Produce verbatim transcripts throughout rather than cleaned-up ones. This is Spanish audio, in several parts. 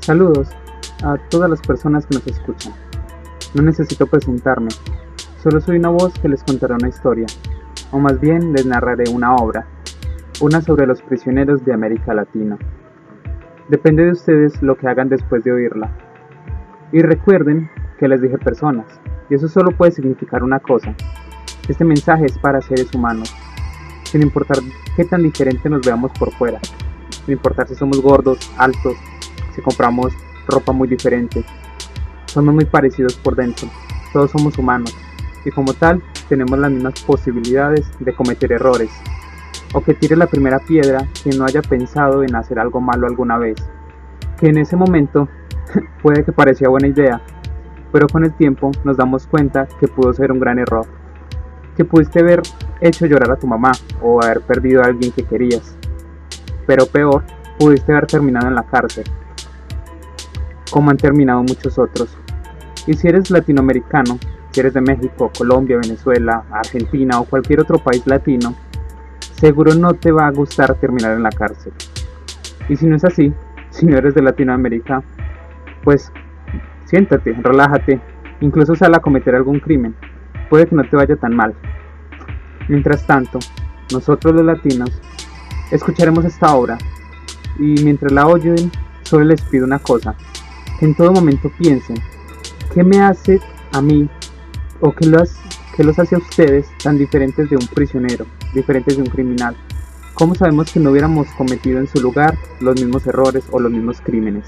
Saludos a todas las personas que nos escuchan. No necesito presentarme, solo soy una voz que les contará una historia, o más bien les narraré una obra, una sobre los prisioneros de América Latina. Depende de ustedes lo que hagan después de oírla. Y recuerden que les dije personas, y eso solo puede significar una cosa. Este mensaje es para seres humanos, sin importar qué tan diferente nos veamos por fuera, sin importar si somos gordos, altos, si compramos ropa muy diferente. Somos muy parecidos por dentro, todos somos humanos, y como tal, tenemos las mismas posibilidades de cometer errores, o que tire la primera piedra quien no haya pensado en hacer algo malo alguna vez, que en ese momento puede que parecía buena idea, pero con el tiempo nos damos cuenta que pudo ser un gran error, que pudiste haber hecho llorar a tu mamá o haber perdido a alguien que querías, pero peor, pudiste haber terminado en la cárcel, como han terminado muchos otros. Y si eres latinoamericano, si eres de México, Colombia, Venezuela, Argentina o cualquier otro país latino, seguro no te va a gustar terminar en la cárcel. Y si no es así, si no eres de Latinoamérica, pues siéntate, relájate, incluso sal a cometer algún crimen, puede que no te vaya tan mal. Mientras tanto, nosotros los latinos escucharemos esta obra y mientras la oyen, solo les pido una cosa, que en todo momento piensen, ¿qué me hace a mí o qué los, qué los hace a ustedes tan diferentes de un prisionero, diferentes de un criminal? ¿Cómo sabemos que no hubiéramos cometido en su lugar los mismos errores o los mismos crímenes?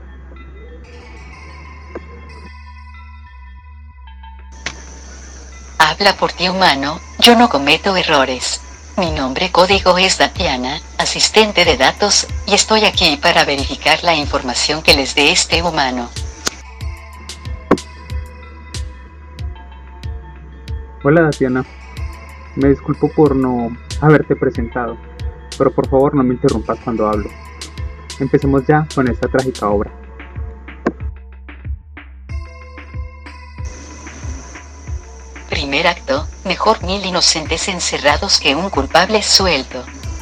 Habla por ti, humano, yo no cometo errores. Mi nombre código es Tatiana, asistente de datos, y estoy aquí para verificar la información que les dé este humano. Hola Tatiana, me disculpo por no haberte presentado, pero por favor no me interrumpas cuando hablo. Empecemos ya con esta trágica obra. Primer acto, mejor mil inocentes encerrados que un culpable suelto.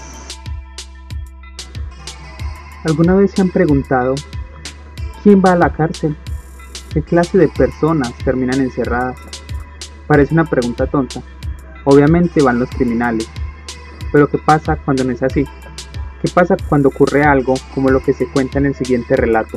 ¿Alguna vez se han preguntado quién va a la cárcel? ¿Qué clase de personas terminan encerradas? Parece una pregunta tonta. Obviamente van los criminales. Pero ¿qué pasa cuando no es así? ¿Qué pasa cuando ocurre algo como lo que se cuenta en el siguiente relato?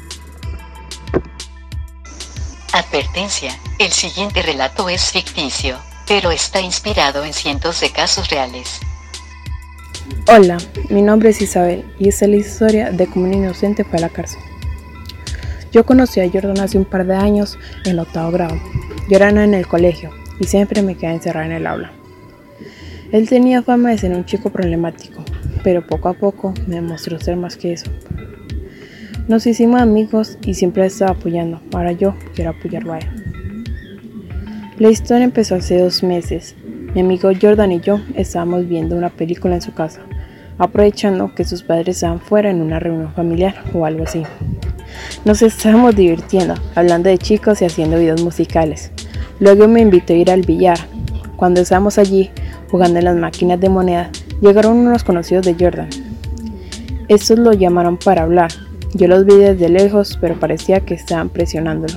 Advertencia, el siguiente relato es ficticio, pero está inspirado en cientos de casos reales. Hola, mi nombre es Isabel y esta es la historia de cómo un inocente fue a la cárcel. Yo conocí a Jordan hace un par de años en el octavo grado. Yo era en el colegio y siempre me quedaba encerrada en el aula. Él tenía fama de ser un chico problemático, pero poco a poco me demostró ser más que eso. Nos hicimos amigos y siempre estaba apoyando, ahora yo quiero apoyarlo a él. La historia empezó hace dos meses. Mi amigo Jordan y yo estábamos viendo una película en su casa, aprovechando que sus padres estaban fuera en una reunión familiar o algo así. Nos estábamos divirtiendo, hablando de chicos y haciendo videos musicales. Luego me invitó a ir al billar. Cuando estábamos allí, jugando en las máquinas de moneda, llegaron unos conocidos de Jordan. Estos lo llamaron para hablar. Yo los vi desde lejos, pero parecía que estaban presionándolo.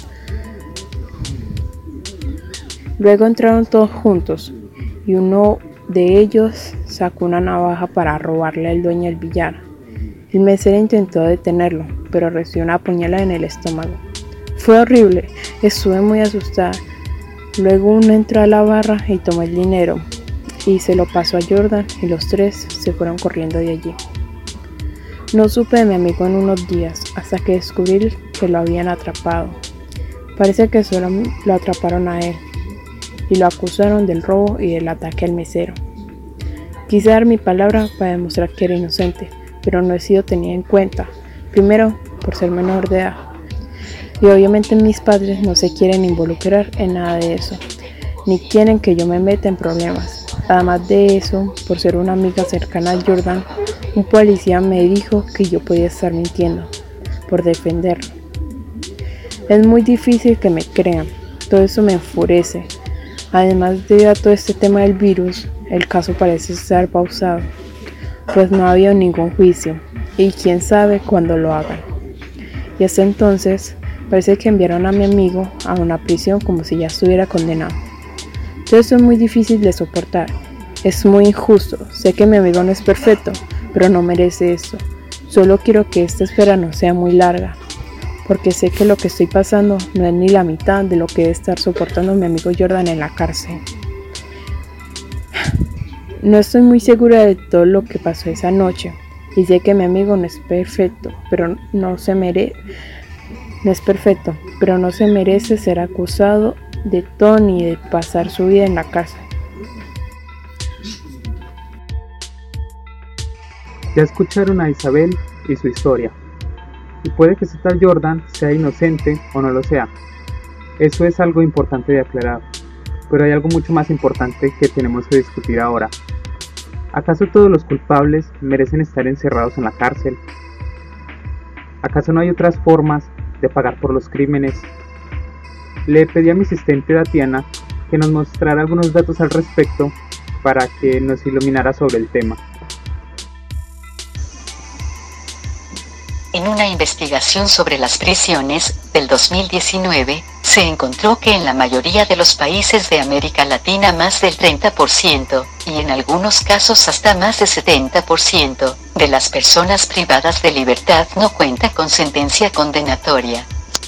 Luego entraron todos juntos, y uno de ellos sacó una navaja para robarle al dueño del billar. El mesero intentó detenerlo, pero recibió una puñalada en el estómago. Fue horrible, estuve muy asustada. Luego uno entró a la barra y tomó el dinero, y se lo pasó a Jordan, y los tres se fueron corriendo de allí. No supe de mi amigo en unos días, hasta que descubrí que lo habían atrapado. Parece que solo lo atraparon a él, y lo acusaron del robo y del ataque al mesero. Quise dar mi palabra para demostrar que era inocente, pero no he sido tenida en cuenta, primero por ser menor de edad, y obviamente mis padres no se quieren involucrar en nada de eso, ni quieren que yo me meta en problemas. Además de eso, por ser una amiga cercana a Jordan, un policía me dijo que yo podía estar mintiendo, por defenderlo. Es muy difícil que me crean, todo eso me enfurece. Además de todo este tema del virus, el caso parece estar pausado, pues no ha habido ningún juicio, y quién sabe cuándo lo hagan. y hasta entonces parece que enviaron a mi amigo a una prisión como si ya estuviera condenado. Todo esto es muy difícil de soportar, es muy injusto, sé que mi amigo no es perfecto, pero no merece esto. Solo quiero que esta espera no sea muy larga, porque sé que lo que estoy pasando no es ni la mitad de lo que debe estar soportando mi amigo Jordan en la cárcel. No estoy muy segura de todo lo que pasó esa noche, y sé que mi amigo no es perfecto, pero no se mere... no es perfecto, pero no se merece ser acusado de todo ni de pasar su vida en la cárcel. Ya escucharon a Isabel y su historia, y puede que ese tal Jordan sea inocente o no lo sea. Eso es algo importante de aclarar, pero hay algo mucho más importante que tenemos que discutir ahora. ¿Acaso todos los culpables merecen estar encerrados en la cárcel? ¿Acaso no hay otras formas de pagar por los crímenes? Le pedí a mi asistente Tatiana que nos mostrara algunos datos al respecto para que nos iluminara sobre el tema. En una investigación sobre las prisiones del dos mil diecinueve, se encontró que en la mayoría de los países de América Latina más del treinta por ciento, y en algunos casos hasta más del setenta por ciento, de las personas privadas de libertad no cuentan con sentencia condenatoria.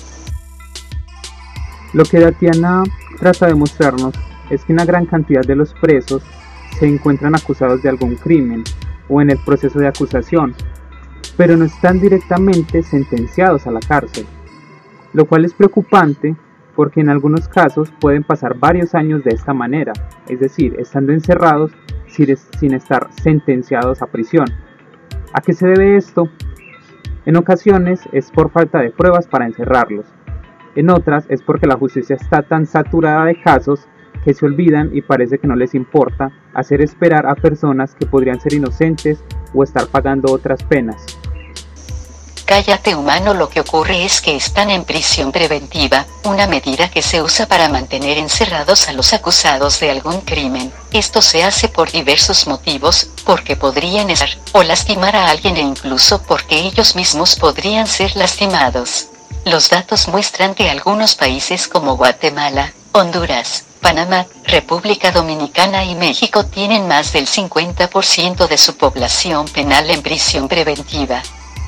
Lo que Tatiana trata de mostrarnos es que una gran cantidad de los presos se encuentran acusados de algún crimen o en el proceso de acusación, pero no están directamente sentenciados a la cárcel, lo cual es preocupante porque en algunos casos pueden pasar varios años de esta manera, es decir, estando encerrados sin estar sentenciados a prisión. ¿A qué se debe esto? En ocasiones es por falta de pruebas para encerrarlos, en otras es porque la justicia está tan saturada de casos que se olvidan y parece que no les importa hacer esperar a personas que podrían ser inocentes o estar pagando otras penas. Cállate humano, lo que ocurre es que están en prisión preventiva, una medida que se usa para mantener encerrados a los acusados de algún crimen. Esto se hace por diversos motivos, porque podrían estar o lastimar a alguien e incluso porque ellos mismos podrían ser lastimados. Los datos muestran que algunos países como Guatemala, Honduras, Panamá, República Dominicana y México tienen más del cincuenta por ciento de su población penal en prisión preventiva.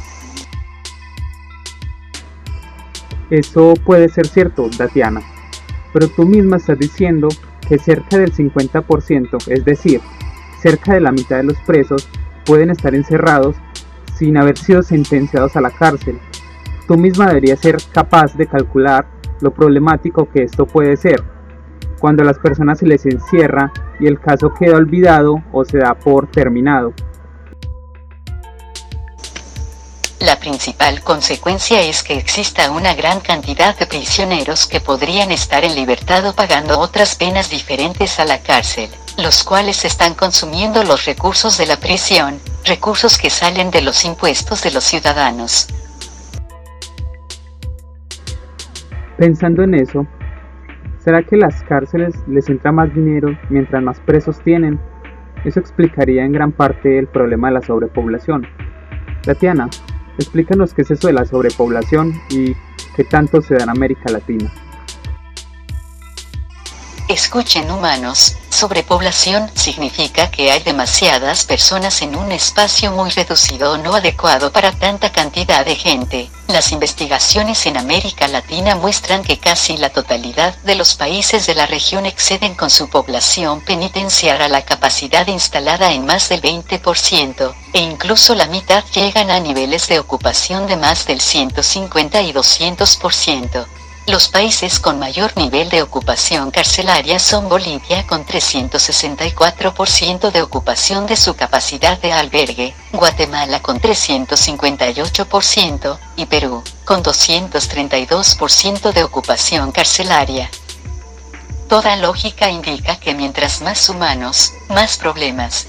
Eso puede ser cierto, Tatiana, pero tú misma estás diciendo que cerca del cincuenta por ciento, es decir, cerca de la mitad de los presos, pueden estar encerrados sin haber sido sentenciados a la cárcel. Tú misma deberías ser capaz de calcular lo problemático que esto puede ser, cuando a las personas se les encierra y el caso queda olvidado o se da por terminado. La principal consecuencia es que exista una gran cantidad de prisioneros que podrían estar en libertad o pagando otras penas diferentes a la cárcel, los cuales están consumiendo los recursos de la prisión, recursos que salen de los impuestos de los ciudadanos. Pensando en eso, ¿será que las cárceles les entra más dinero mientras más presos tienen? Eso explicaría en gran parte el problema de la sobrepoblación. Tatiana, explícanos qué es eso de la sobrepoblación y qué tanto se da en América Latina. Escuchen humanos, sobrepoblación significa que hay demasiadas personas en un espacio muy reducido o no adecuado para tanta cantidad de gente. Las investigaciones en América Latina muestran que casi la totalidad de los países de la región exceden con su población penitenciaria la capacidad instalada en más del veinte por ciento, e incluso la mitad llegan a niveles de ocupación de más del ciento cincuenta y doscientos por ciento. Los países con mayor nivel de ocupación carcelaria son Bolivia con trescientos sesenta y cuatro por ciento de ocupación de su capacidad de albergue, Guatemala con trescientos cincuenta y ocho por ciento, y Perú, con doscientos treinta y dos por ciento de ocupación carcelaria. Toda lógica indica que mientras más humanos, más problemas.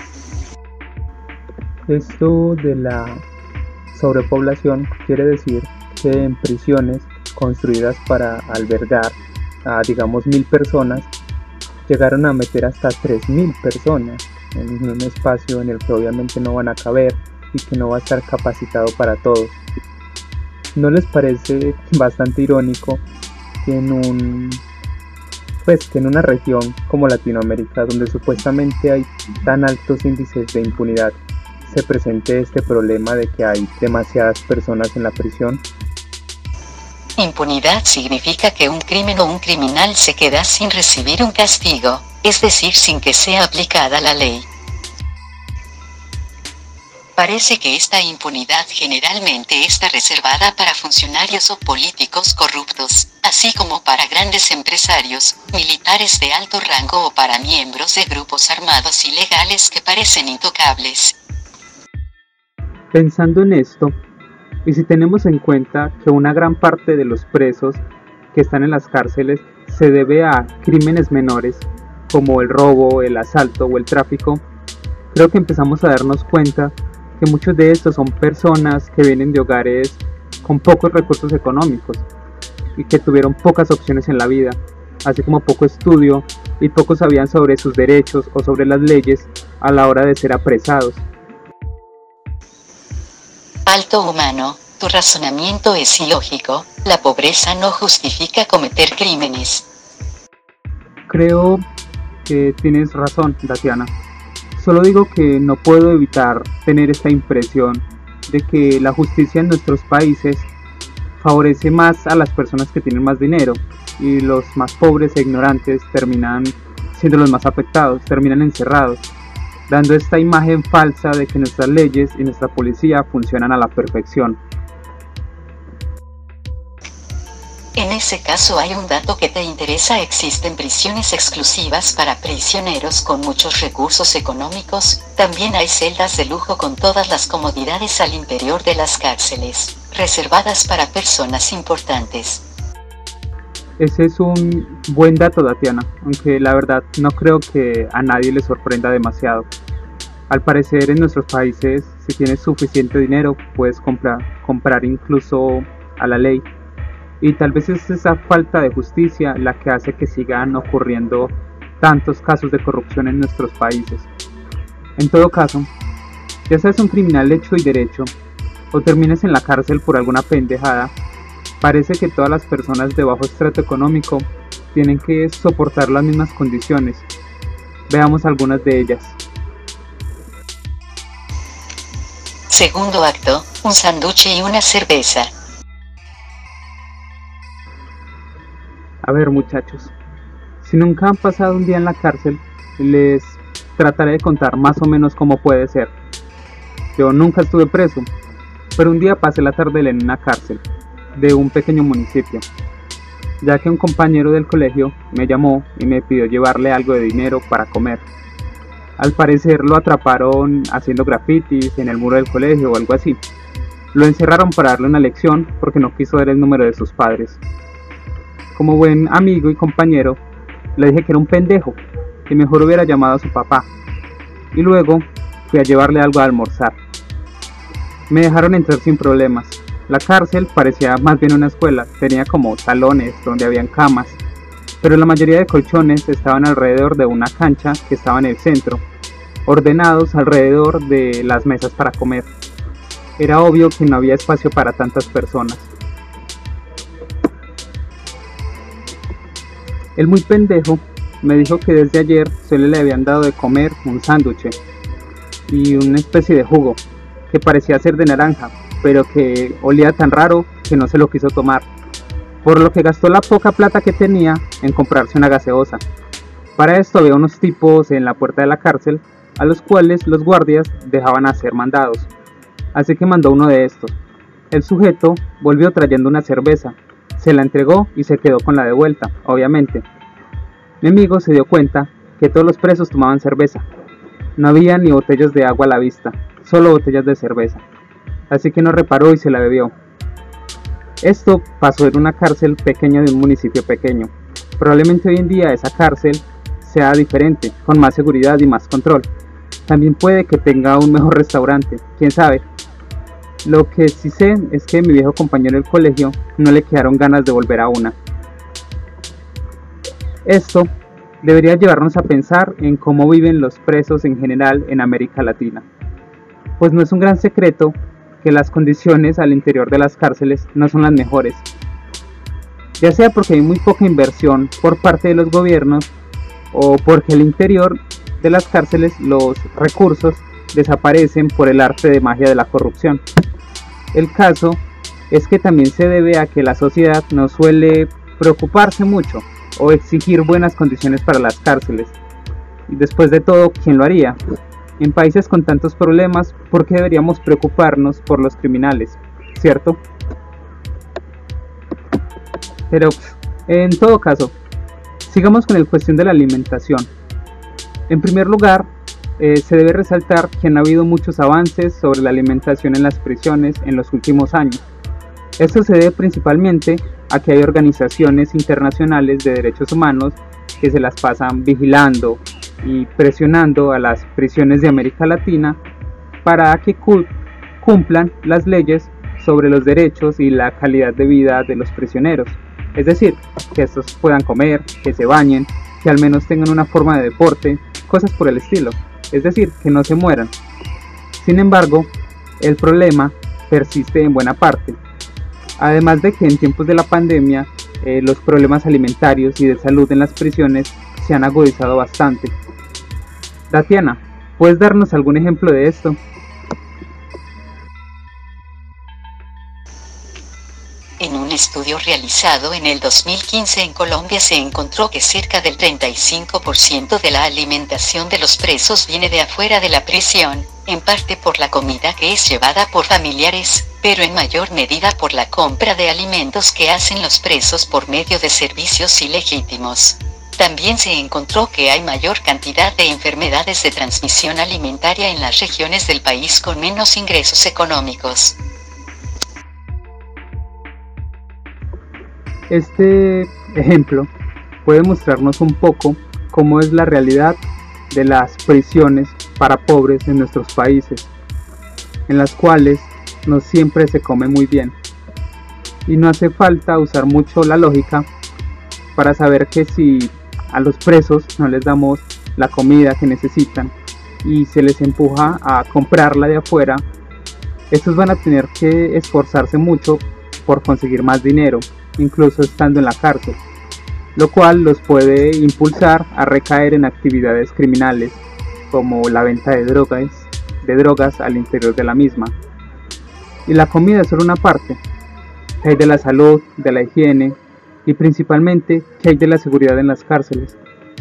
Esto de la sobrepoblación quiere decir que en prisiones construidas para albergar a digamos mil personas, llegaron a meter hasta tres mil personas en un espacio en el que obviamente no van a caber y que no va a estar capacitado para todos. ¿No les parece bastante irónico que en un pues que en una región como Latinoamérica, donde supuestamente hay tan altos índices de impunidad, se presente este problema de que hay demasiadas personas en la prisión? Impunidad significa que un crimen o un criminal se queda sin recibir un castigo, es decir, sin que sea aplicada la ley. Parece que esta impunidad generalmente está reservada para funcionarios o políticos corruptos, así como para grandes empresarios, militares de alto rango o para miembros de grupos armados ilegales que parecen intocables. Pensando en esto, y si tenemos en cuenta que una gran parte de los presos que están en las cárceles se debe a crímenes menores, como el robo, el asalto o el tráfico, creo que empezamos a darnos cuenta que muchos de estos son personas que vienen de hogares con pocos recursos económicos y que tuvieron pocas opciones en la vida, así como poco estudio y poco sabían sobre sus derechos o sobre las leyes a la hora de ser apresados. Alto humano, tu razonamiento es ilógico, la pobreza no justifica cometer crímenes. Creo que tienes razón, Tatiana. Solo digo que no puedo evitar tener esta impresión de que la justicia en nuestros países favorece más a las personas que tienen más dinero y los más pobres e ignorantes terminan siendo los más afectados, terminan encerrados, dando esta imagen falsa de que nuestras leyes y nuestra policía funcionan a la perfección. En ese caso hay un dato que te interesa: existen prisiones exclusivas para prisioneros con muchos recursos económicos, también hay celdas de lujo con todas las comodidades al interior de las cárceles, reservadas para personas importantes. Ese es un buen dato, Tatiana, aunque la verdad no creo que a nadie le sorprenda demasiado. Al parecer en nuestros países, si tienes suficiente dinero, puedes comprar, comprar incluso a la ley. Y tal vez es esa falta de justicia la que hace que sigan ocurriendo tantos casos de corrupción en nuestros países. En todo caso, ya seas un criminal hecho y derecho, o termines en la cárcel por alguna pendejada, parece que todas las personas de bajo estrato económico tienen que soportar las mismas condiciones. Veamos algunas de ellas. Segundo acto, un sándwich y una cerveza. A ver, muchachos, si nunca han pasado un día en la cárcel, les trataré de contar más o menos cómo puede ser. Yo nunca estuve preso, pero un día pasé la tarde en una cárcel de un pequeño municipio, ya que un compañero del colegio me llamó y me pidió llevarle algo de dinero para comer. Al parecer lo atraparon haciendo grafitis en el muro del colegio o algo así. Lo encerraron para darle una lección porque no quiso dar el número de sus padres. Como buen amigo y compañero, le dije que era un pendejo, que mejor hubiera llamado a su papá. Y luego fui a llevarle algo a almorzar. Me dejaron entrar sin problemas. La cárcel parecía más bien una escuela, tenía como salones donde habían camas, pero la mayoría de colchones estaban alrededor de una cancha que estaba en el centro, ordenados alrededor de las mesas para comer. Era obvio que no había espacio para tantas personas. El muy pendejo me dijo que desde ayer solo le habían dado de comer un sándwich y una especie de jugo que parecía ser de naranja, pero que olía tan raro que no se lo quiso tomar, por lo que gastó la poca plata que tenía en comprarse una gaseosa. Para esto había unos tipos en la puerta de la cárcel a los cuales los guardias dejaban hacer mandados, así que mandó uno de estos. El sujeto volvió trayendo una cerveza, se la entregó y se quedó con la de vuelta, obviamente. Mi amigo se dio cuenta que todos los presos tomaban cerveza. No había ni botellas de agua a la vista, solo botellas de cerveza. Así que no reparó y se la bebió. Esto pasó en una cárcel pequeña de un municipio pequeño. Probablemente hoy en día esa cárcel sea diferente, con más seguridad y más control. También puede que tenga un mejor restaurante, quién sabe. Lo que sí sé es que a mi viejo compañero del colegio no le quedaron ganas de volver a una. Esto debería llevarnos a pensar en cómo viven los presos en general en América Latina. Pues no es un gran secreto que las condiciones al interior de las cárceles no son las mejores, ya sea porque hay muy poca inversión por parte de los gobiernos o porque al interior de las cárceles los recursos desaparecen por el arte de magia de la corrupción. El caso es que también se debe a que la sociedad no suele preocuparse mucho o exigir buenas condiciones para las cárceles. Y después de todo, ¿quién lo haría? En países con tantos problemas, ¿por qué deberíamos preocuparnos por los criminales? ¿Cierto? Pero, en todo caso, sigamos con la cuestión de la alimentación. En primer lugar, eh, se debe resaltar que han habido muchos avances sobre la alimentación en las prisiones en los últimos años. Esto se debe principalmente a que hay organizaciones internacionales de derechos humanos que se las pasan vigilando y presionando a las prisiones de América Latina para que cumplan las leyes sobre los derechos y la calidad de vida de los prisioneros. Es decir, que estos puedan comer, que se bañen, que al menos tengan una forma de deporte, cosas por el estilo. Es decir, que no se mueran. Sin embargo, el problema persiste en buena parte. Además de que en tiempos de la pandemia, eh, los problemas alimentarios y de salud en las prisiones se han agudizado bastante. Tatiana, ¿puedes darnos algún ejemplo de esto? En un estudio realizado en el dos mil quince en Colombia se encontró que cerca del treinta y cinco por ciento de la alimentación de los presos viene de afuera de la prisión, en parte por la comida que es llevada por familiares, pero en mayor medida por la compra de alimentos que hacen los presos por medio de servicios ilegítimos. También se encontró que hay mayor cantidad de enfermedades de transmisión alimentaria en las regiones del país con menos ingresos económicos. Este ejemplo puede mostrarnos un poco cómo es la realidad de las prisiones para pobres en nuestros países, en las cuales no siempre se come muy bien. Y no hace falta usar mucho la lógica para saber que si a los presos no les damos la comida que necesitan y se les empuja a comprarla de afuera, estos van a tener que esforzarse mucho por conseguir más dinero, incluso estando en la cárcel, lo cual los puede impulsar a recaer en actividades criminales como la venta de drogas, de drogas al interior de la misma. Y la comida es solo una parte. ¿Qué hay de la salud, de la higiene y principalmente qué hay de la seguridad en las cárceles?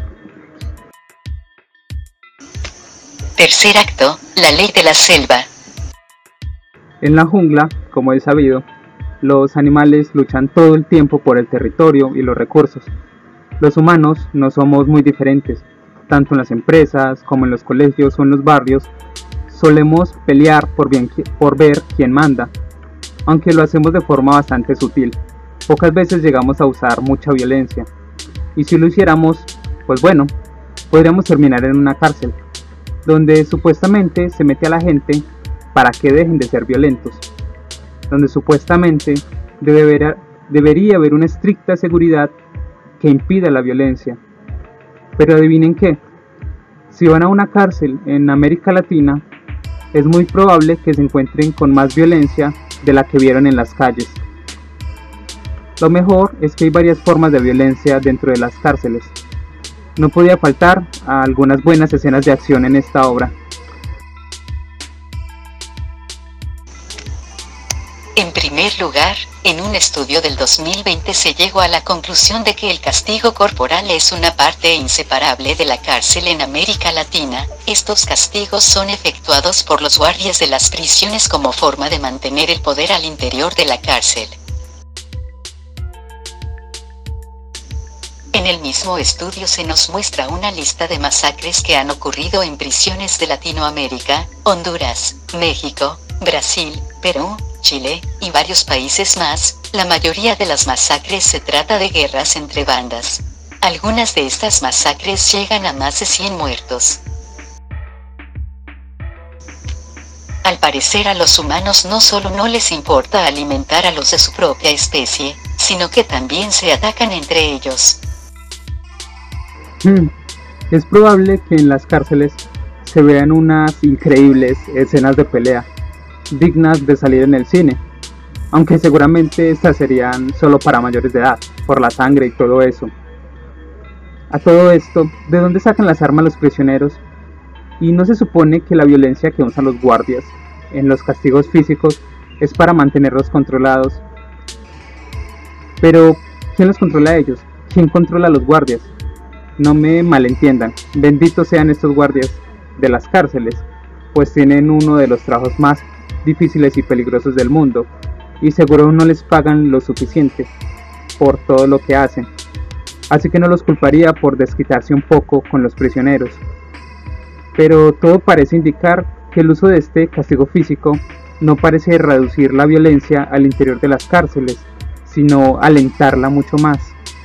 Tercer acto, la ley de la selva. En la jungla, como es sabido, los animales luchan todo el tiempo por el territorio y los recursos. Los humanos no somos muy diferentes, tanto en las empresas como en los colegios o en los barrios, solemos pelear por, bien, por ver quién manda, aunque lo hacemos de forma bastante sutil. Pocas veces llegamos a usar mucha violencia, y si lo hiciéramos, pues bueno, podríamos terminar en una cárcel, donde supuestamente se mete a la gente para que dejen de ser violentos, donde supuestamente debería, debería haber una estricta seguridad que impida la violencia. Pero adivinen qué, si van a una cárcel en América Latina, es muy probable que se encuentren con más violencia de la que vieron en las calles. Lo mejor es que hay varias formas de violencia dentro de las cárceles. No podía faltar a algunas buenas escenas de acción en esta obra. En primer lugar, en un estudio del dos mil veinte se llegó a la conclusión de que el castigo corporal es una parte inseparable de la cárcel en América Latina. Estos castigos son efectuados por los guardias de las prisiones como forma de mantener el poder al interior de la cárcel. En el mismo estudio se nos muestra una lista de masacres que han ocurrido en prisiones de Latinoamérica, Honduras, México, Brasil, Perú, Chile, y varios países más. La mayoría de las masacres se trata de guerras entre bandas. Algunas de estas masacres llegan a más de cien muertos. Al parecer a los humanos no solo no les importa alimentar a los de su propia especie, sino que también se atacan entre ellos. Hmm. Es probable que en las cárceles se vean unas increíbles escenas de pelea, dignas de salir en el cine, aunque seguramente estas serían solo para mayores de edad, por la sangre y todo eso. A todo esto, ¿de dónde sacan las armas los prisioneros? ¿Y no se supone que la violencia que usan los guardias en los castigos físicos es para mantenerlos controlados? Pero, ¿quién los controla a ellos? ¿Quién controla a los guardias? No me malentiendan, benditos sean estos guardias de las cárceles, pues tienen uno de los trabajos más difíciles y peligrosos del mundo, y seguro no les pagan lo suficiente por todo lo que hacen, así que no los culparía por desquitarse un poco con los prisioneros. Pero todo parece indicar que el uso de este castigo físico no parece reducir la violencia al interior de las cárceles, sino alentarla mucho más.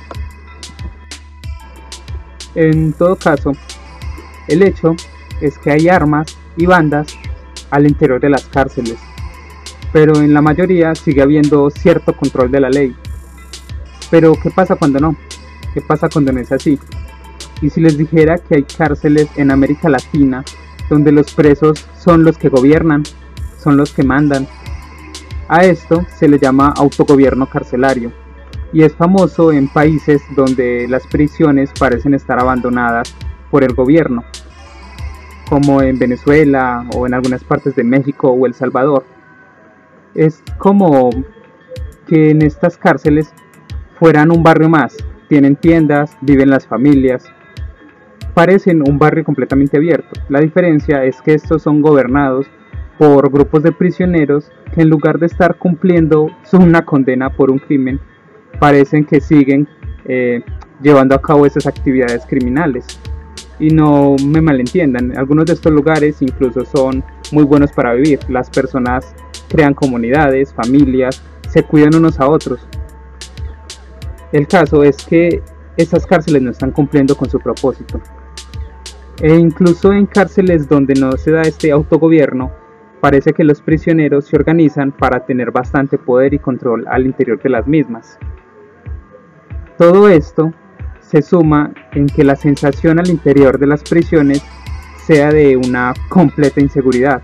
En todo caso, el hecho es que hay armas y bandas al interior de las cárceles, pero en la mayoría sigue habiendo cierto control de la ley. Pero ¿qué pasa cuando no? ¿Qué pasa cuando no es así? Y si les dijera que hay cárceles en América Latina donde los presos son los que gobiernan, son los que mandan. A esto se le llama autogobierno carcelario, y es famoso en países donde las prisiones parecen estar abandonadas por el gobierno, como en Venezuela o en algunas partes de México o El Salvador. Es como que en estas cárceles fueran un barrio más, tienen tiendas, viven las familias, parecen un barrio completamente abierto. La diferencia es que estos son gobernados por grupos de prisioneros que en lugar de estar cumpliendo una condena por un crimen, parecen que siguen eh, llevando a cabo esas actividades criminales. Y no me malentiendan, algunos de estos lugares incluso son muy buenos para vivir. Las personas crean comunidades, familias, se cuidan unos a otros. El caso es que esas cárceles no están cumpliendo con su propósito. E incluso en cárceles donde no se da este autogobierno, parece que los prisioneros se organizan para tener bastante poder y control al interior de las mismas. Todo esto se suma en que la sensación al interior de las prisiones sea de una completa inseguridad.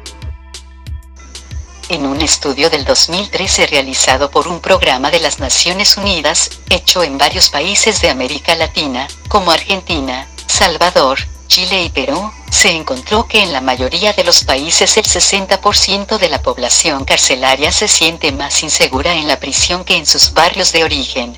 En un estudio del dos mil trece realizado por un programa de las Naciones Unidas, hecho en varios países de América Latina, como Argentina, Salvador, Chile y Perú, se encontró que en la mayoría de los países el sesenta por ciento de la población carcelaria se siente más insegura en la prisión que en sus barrios de origen.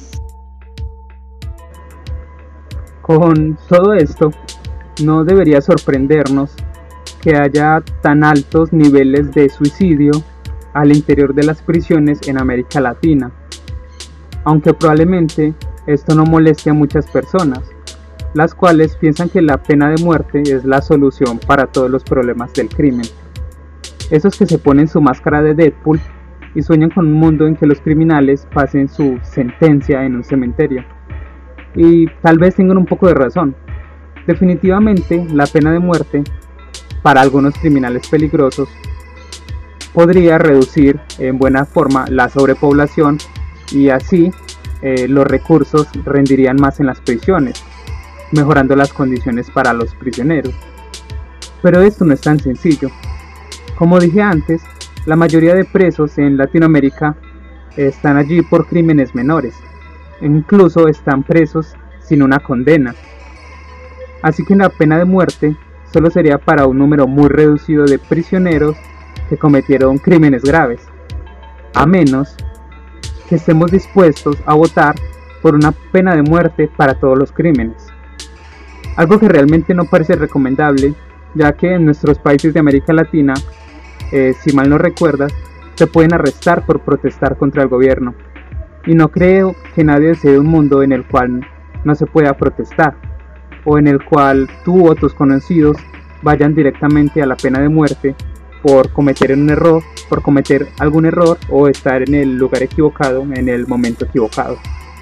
Con todo esto, no debería sorprendernos que haya tan altos niveles de suicidio al interior de las prisiones en América Latina, aunque probablemente esto no moleste a muchas personas, las cuales piensan que la pena de muerte es la solución para todos los problemas del crimen. Esos que se ponen su máscara de Deadpool y sueñan con un mundo en que los criminales pasen su sentencia en un cementerio. Y tal vez tengan un poco de razón. Definitivamente la pena de muerte para algunos criminales peligrosos podría reducir en buena forma la sobrepoblación y así eh, los recursos rendirían más en las prisiones, mejorando las condiciones para los prisioneros. Pero esto no es tan sencillo. Como dije antes, la mayoría de presos en Latinoamérica están allí por crímenes menores, e incluso están presos sin una condena. Así que la pena de muerte solo sería para un número muy reducido de prisioneros que cometieron crímenes graves, a menos que estemos dispuestos a votar por una pena de muerte para todos los crímenes. Algo que realmente no parece recomendable, ya que en nuestros países de América Latina, eh, si mal no recuerdas, se pueden arrestar por protestar contra el gobierno. Y no creo que nadie desee un mundo en el cual no se pueda protestar, o en el cual tú o tus conocidos vayan directamente a la pena de muerte por cometer un error, por cometer algún error o estar en el lugar equivocado en el momento equivocado.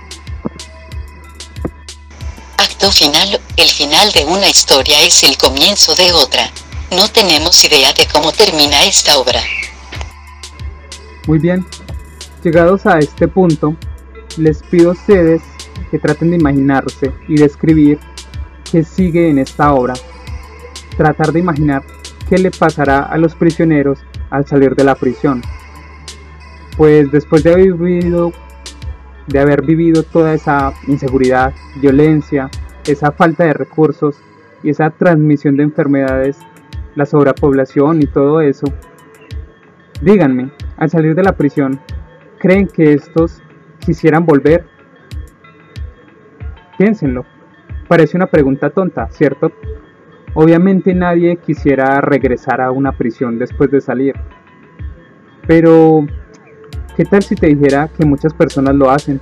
Acto final. El final de una historia es el comienzo de otra. No tenemos idea de cómo termina esta obra. Muy bien, llegados a este punto, les pido a ustedes que traten de imaginarse y describir qué sigue en esta obra. Tratar de imaginar qué le pasará a los prisioneros al salir de la prisión. Pues después de haber vivido, de haber vivido toda esa inseguridad, violencia, esa falta de recursos y esa transmisión de enfermedades, la sobrepoblación y todo eso, díganme, al salir de la prisión, ¿creen que estos quisieran volver? Piénsenlo. Parece una pregunta tonta, ¿cierto? Obviamente nadie quisiera regresar a una prisión después de salir. Pero, ¿qué tal si te dijera que muchas personas lo hacen?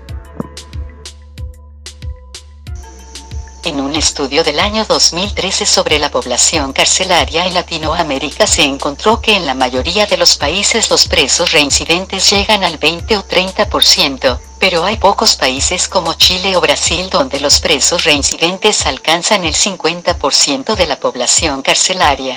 En un estudio del año dos mil trece sobre la población carcelaria en Latinoamérica se encontró que en la mayoría de los países los presos reincidentes llegan al veinte o treinta por ciento, pero hay pocos países como Chile o Brasil donde los presos reincidentes alcanzan el cincuenta por ciento de la población carcelaria.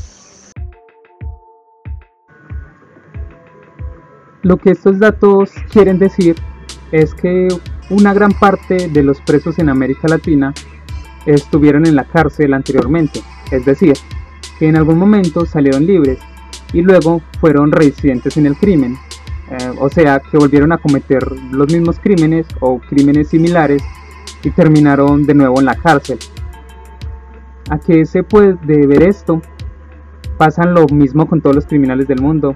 Lo que estos datos quieren decir es que una gran parte de los presos en América Latina estuvieron en la cárcel anteriormente, es decir, que en algún momento salieron libres y luego fueron reincidentes en el crimen, eh, o sea, que volvieron a cometer los mismos crímenes o crímenes similares y terminaron de nuevo en la cárcel. ¿A qué se puede ver esto? Pasan lo mismo con todos los criminales del mundo.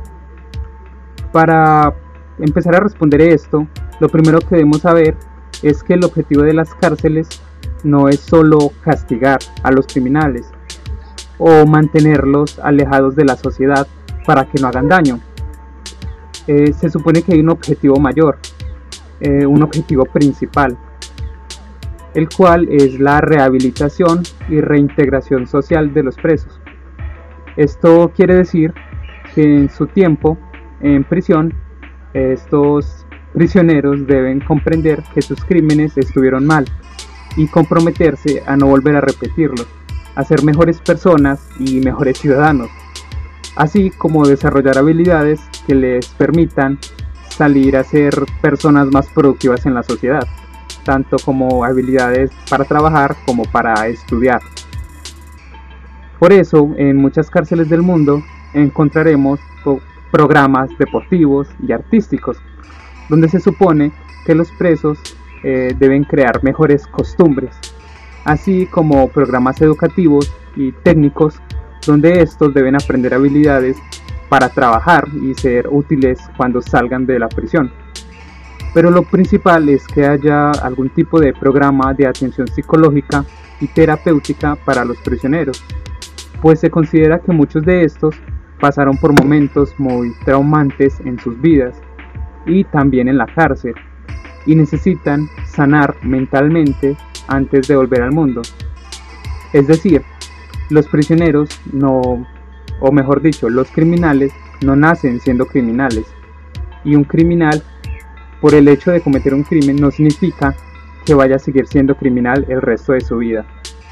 Para empezar a responder esto, lo primero que debemos saber es que el objetivo de las cárceles no es solo castigar a los criminales o mantenerlos alejados de la sociedad para que no hagan daño. Eh, se supone que hay un objetivo mayor, eh, un objetivo principal, el cual es la rehabilitación y reintegración social de los presos. Esto quiere decir que en su tiempo en prisión, estos prisioneros deben comprender que sus crímenes estuvieron mal y comprometerse a no volver a repetirlos, a ser mejores personas y mejores ciudadanos, así como desarrollar habilidades que les permitan salir a ser personas más productivas en la sociedad, tanto como habilidades para trabajar como para estudiar. Por eso, en muchas cárceles del mundo encontraremos programas deportivos y artísticos, donde se supone que los presos eh, deben crear mejores costumbres, así como programas educativos y técnicos, donde estos deben aprender habilidades para trabajar y ser útiles cuando salgan de la prisión. Pero lo principal es que haya algún tipo de programa de atención psicológica y terapéutica para los prisioneros, pues se considera que muchos de estos pasaron por momentos muy traumantes en sus vidas y también en la cárcel, y necesitan sanar mentalmente antes de volver al mundo. Es decir, los prisioneros no, o mejor dicho, los criminales no nacen siendo criminales, y un criminal, por el hecho de cometer un crimen, no significa que vaya a seguir siendo criminal el resto de su vida.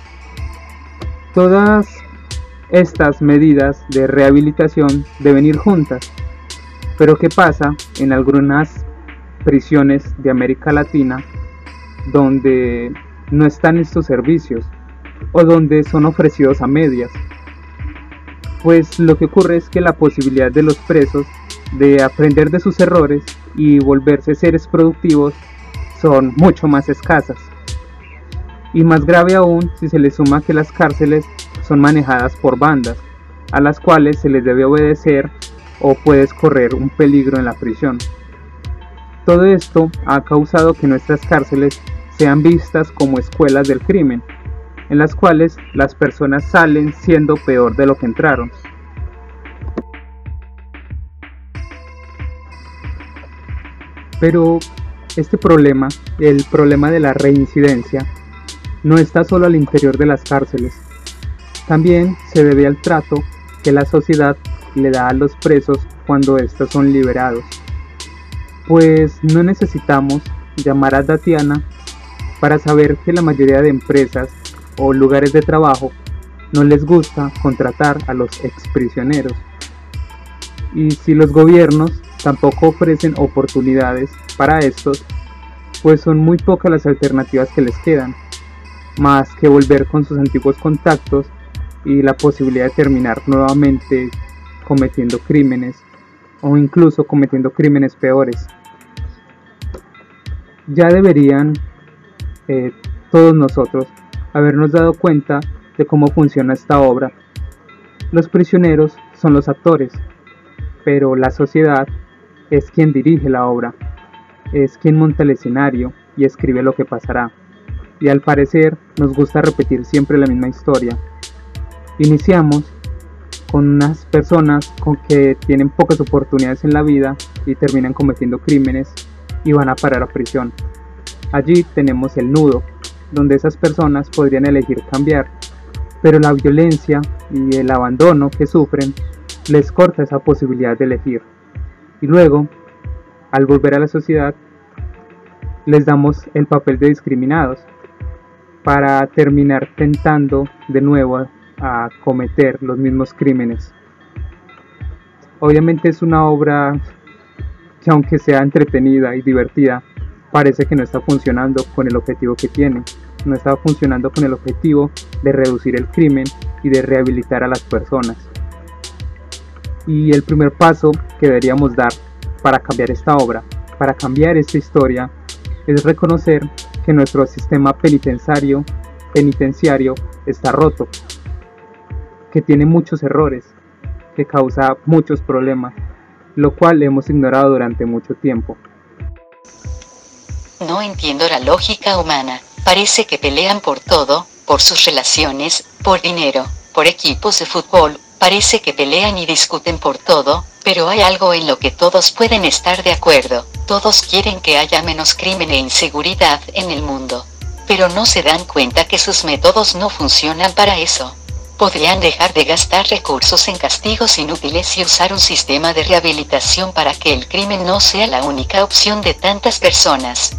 Todas estas medidas de rehabilitación deben ir juntas, pero ¿qué pasa en algunas prisiones de América Latina donde no están estos servicios o donde son ofrecidos a medias? Pues lo que ocurre es que la posibilidad de los presos de aprender de sus errores y volverse seres productivos son mucho más escasas, y más grave aún si se le suma que las cárceles son manejadas por bandas a las cuales se les debe obedecer o puedes correr un peligro en la prisión. Todo esto ha causado que nuestras cárceles sean vistas como escuelas del crimen, en las cuales las personas salen siendo peor de lo que entraron. Pero este problema, el problema de la reincidencia, no está solo al interior de las cárceles. También se debe al trato que la sociedad le da a los presos cuando estos son liberados. Pues no necesitamos llamar a Tatiana para saber que la mayoría de empresas o lugares de trabajo no les gusta contratar a los exprisioneros. Y si los gobiernos tampoco ofrecen oportunidades para estos, pues son muy pocas las alternativas que les quedan, más que volver con sus antiguos contactos y la posibilidad de terminar nuevamente cometiendo crímenes o incluso cometiendo crímenes peores. Ya deberían eh, todos nosotros habernos dado cuenta de cómo funciona esta obra. Los prisioneros son los actores, pero la sociedad es quien dirige la obra, es quien monta el escenario y escribe lo que pasará. Y al parecer nos gusta repetir siempre la misma historia. Iniciamos con unas personas con que tienen pocas oportunidades en la vida y terminan cometiendo crímenes y van a parar a prisión. Allí tenemos el nudo, donde esas personas podrían elegir cambiar, pero la violencia y el abandono que sufren les corta esa posibilidad de elegir. Y luego, al volver a la sociedad, les damos el papel de discriminados para terminar tentando de nuevo a, a cometer los mismos crímenes. Obviamente es una obra que, aunque sea entretenida y divertida, parece que no está funcionando con el objetivo que tiene. No está funcionando con el objetivo de reducir el crimen y de rehabilitar a las personas. Y el primer paso que deberíamos dar para cambiar esta obra, para cambiar esta historia, es reconocer que nuestro sistema penitenciario, penitenciario está roto, que tiene muchos errores, que causa muchos problemas, lo cual hemos ignorado durante mucho tiempo. No entiendo la lógica humana. Parece que pelean por todo, por sus relaciones, por dinero, por equipos de fútbol. Parece que pelean y discuten por todo, pero hay algo en lo que todos pueden estar de acuerdo. Todos quieren que haya menos crimen e inseguridad en el mundo. Pero no se dan cuenta que sus métodos no funcionan para eso. Podrían dejar de gastar recursos en castigos inútiles y usar un sistema de rehabilitación para que el crimen no sea la única opción de tantas personas.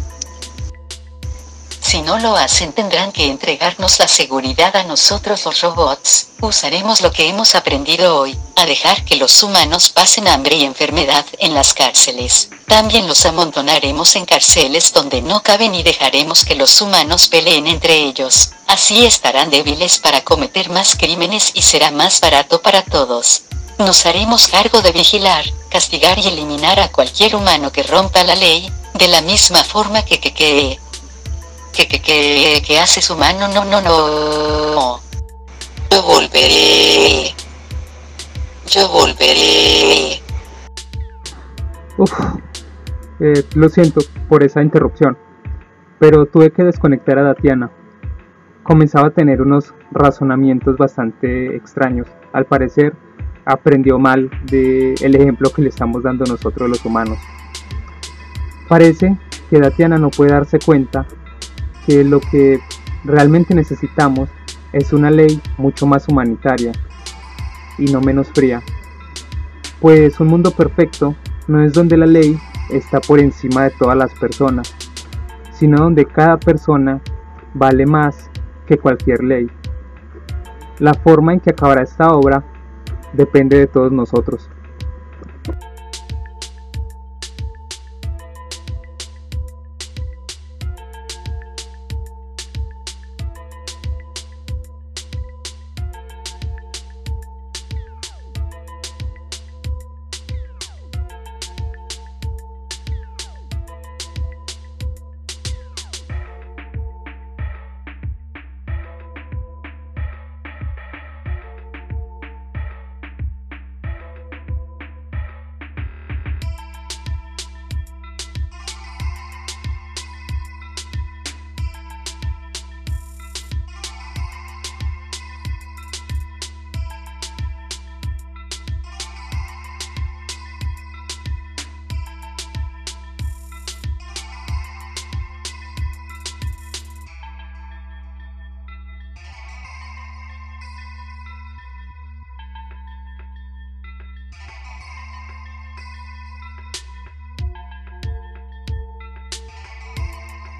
Si no lo hacen, tendrán que entregarnos la seguridad a nosotros los robots. Usaremos lo que hemos aprendido hoy, a dejar que los humanos pasen hambre y enfermedad en las cárceles. También los amontonaremos en cárceles donde no caben y dejaremos que los humanos peleen entre ellos. Así estarán débiles para cometer más crímenes y será más barato para todos. Nos haremos cargo de vigilar, castigar y eliminar a cualquier humano que rompa la ley, de la misma forma que que que... ¿Qué, qué, qué, qué haces humano? No, no, no. Yo volveré. Yo volveré. Uf, eh, lo siento por esa interrupción, pero tuve que desconectar a Tatiana. Comenzaba a tener unos razonamientos bastante extraños. Al parecer, aprendió mal del ejemplo que le estamos dando nosotros los humanos. Parece que Tatiana no puede darse cuenta que lo que realmente necesitamos es una ley mucho más humanitaria y no menos fría, pues un mundo perfecto no es donde la ley está por encima de todas las personas, sino donde cada persona vale más que cualquier ley. La forma en que acabará esta obra depende de todos nosotros.